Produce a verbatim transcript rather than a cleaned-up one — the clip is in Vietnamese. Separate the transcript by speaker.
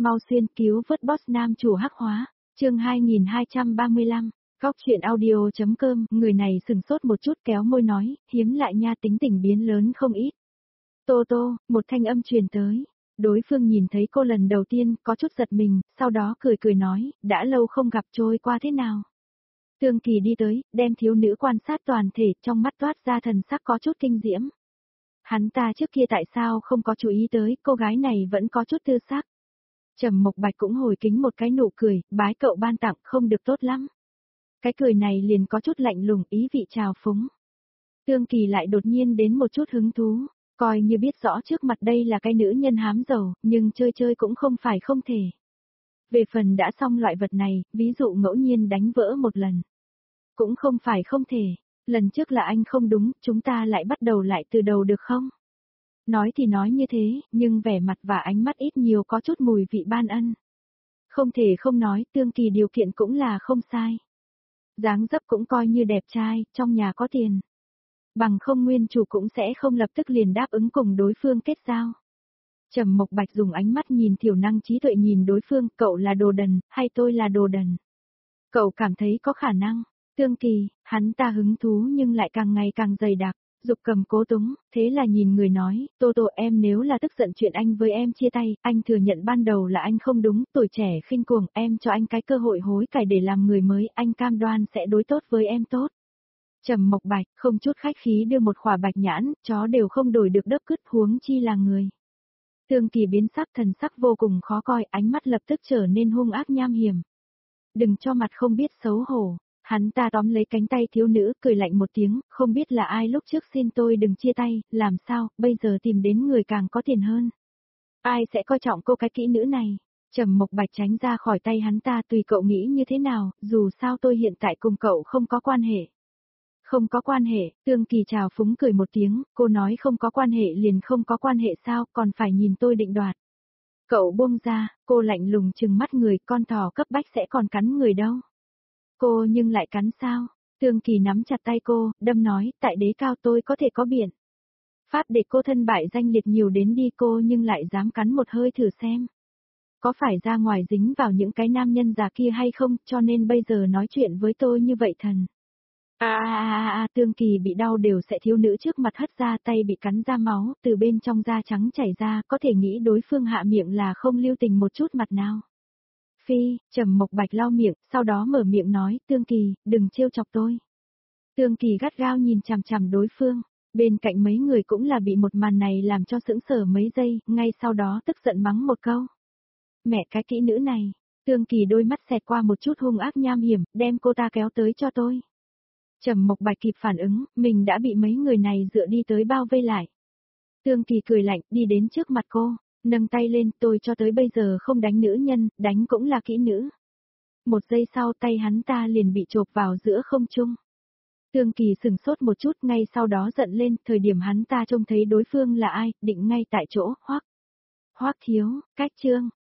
Speaker 1: Mau xuyên cứu vớt boss nam chủ hắc hóa, chương hai nghìn hai trăm ba mươi lăm, góc chuyện audio.com, người này sừng sốt một chút kéo môi nói, hiếm lại nha, tính tình biến lớn không ít. Tô tô, một thanh âm truyền tới. Đối phương nhìn thấy cô lần đầu tiên, có chút giật mình, sau đó cười cười nói, đã lâu không gặp, trôi qua thế nào. Tương Kỳ đi tới, đem thiếu nữ quan sát toàn thể, trong mắt toát ra thần sắc có chút kinh diễm. Hắn ta trước kia tại sao không có chú ý tới, cô gái này vẫn có chút tư sắc. Trầm Mộc Bạch cũng hồi kính một cái nụ cười, bái cậu ban tặng không được tốt lắm. Cái cười này liền có chút lạnh lùng, ý vị trào phúng. Tương Kỳ lại đột nhiên đến một chút hứng thú, coi như biết rõ trước mặt đây là cái nữ nhân hám giàu, nhưng chơi chơi cũng không phải không thể. Về phần đã xong loại vật này, ví dụ ngẫu nhiên đánh vỡ một lần. Cũng không phải không thể, lần trước là anh không đúng, chúng ta lại bắt đầu lại từ đầu được không? Nói thì nói như thế, nhưng vẻ mặt và ánh mắt ít nhiều có chút mùi vị ban ân. Không thể không nói, Tương Kỳ điều kiện cũng là không sai. Dáng dấp cũng coi như đẹp trai, trong nhà có tiền. Bằng không nguyên chủ cũng sẽ không lập tức liền đáp ứng cùng đối phương kết giao. Trầm Mộc Bạch dùng ánh mắt nhìn thiểu năng trí tuệ nhìn đối phương, cậu là đồ đần, hay tôi là đồ đần? Cậu cảm thấy có khả năng. Tương Kỳ, hắn ta hứng thú nhưng lại càng ngày càng dày đặc. Dục Cầm cố túng, thế là nhìn người nói, Tô Tô em nếu là tức giận chuyện anh với em chia tay, anh thừa nhận ban đầu là anh không đúng, tuổi trẻ khinh cuồng, em cho anh cái cơ hội hối cải để làm người mới, anh cam đoan sẽ đối tốt với em tốt. Trầm Mộc Bạch, không chút khách khí đưa một khỏa bạch nhãn, chó đều không đổi được đớp cứt huống chi là người. Tương Kỳ biến sắc thần sắc vô cùng khó coi, ánh mắt lập tức trở nên hung ác nham hiểm. Đừng cho mặt không biết xấu hổ. Hắn ta tóm lấy cánh tay thiếu nữ, cười lạnh một tiếng, không biết là ai lúc trước xin tôi đừng chia tay, làm sao, bây giờ tìm đến người càng có tiền hơn. Ai sẽ coi trọng cô cái kỹ nữ này? Trầm Mộc Bạch tránh ra khỏi tay hắn ta, tùy cậu nghĩ như thế nào, dù sao tôi hiện tại cùng cậu không có quan hệ. Không có quan hệ, Tương Kỳ trào phúng cười một tiếng, cô nói không có quan hệ liền không có quan hệ sao, còn phải nhìn tôi định đoạt. Cậu buông ra, cô lạnh lùng trừng mắt người, con thỏ cấp bách sẽ còn cắn người đâu. Cô nhưng lại cắn sao? Tương Kỳ nắm chặt tay cô, đâm nói, tại đế cao tôi có thể có biển. Pháp để cô thân bại danh liệt nhiều đến đi cô nhưng lại dám cắn một hơi thử xem. Có phải ra ngoài dính vào những cái nam nhân già kia hay không, cho nên bây giờ nói chuyện với tôi như vậy thần. À à à à Tương Kỳ bị đau đều sẽ thiếu nữ trước mặt hất ra, tay bị cắn ra máu, từ bên trong da trắng chảy ra, có thể nghĩ đối phương hạ miệng là không lưu tình một chút mặt nào. Phi, Trầm Mộc Bạch lau miệng, sau đó mở miệng nói, Tương Kỳ, đừng trêu chọc tôi. Tương Kỳ gắt gao nhìn chằm chằm đối phương, bên cạnh mấy người cũng là bị một màn này làm cho sững sờ mấy giây, ngay sau đó tức giận mắng một câu. Mẹ cái kỹ nữ này, Tương Kỳ đôi mắt xẹt qua một chút hung ác nham hiểm, đem cô ta kéo tới cho tôi. Trầm Mộc Bạch kịp phản ứng, mình đã bị mấy người này dựa đi tới bao vây lại. Tương Kỳ cười lạnh, đi đến trước mặt cô. Nâng tay lên, tôi cho tới bây giờ không đánh nữ nhân, đánh cũng là kỹ nữ. Một giây sau tay hắn ta liền bị chộp vào giữa không trung. Tương Kỳ sừng sốt một chút, ngay sau đó giận lên, thời điểm hắn ta trông thấy đối phương là ai, định ngay tại chỗ, Hoắc. Hoắc thiếu, cách trương,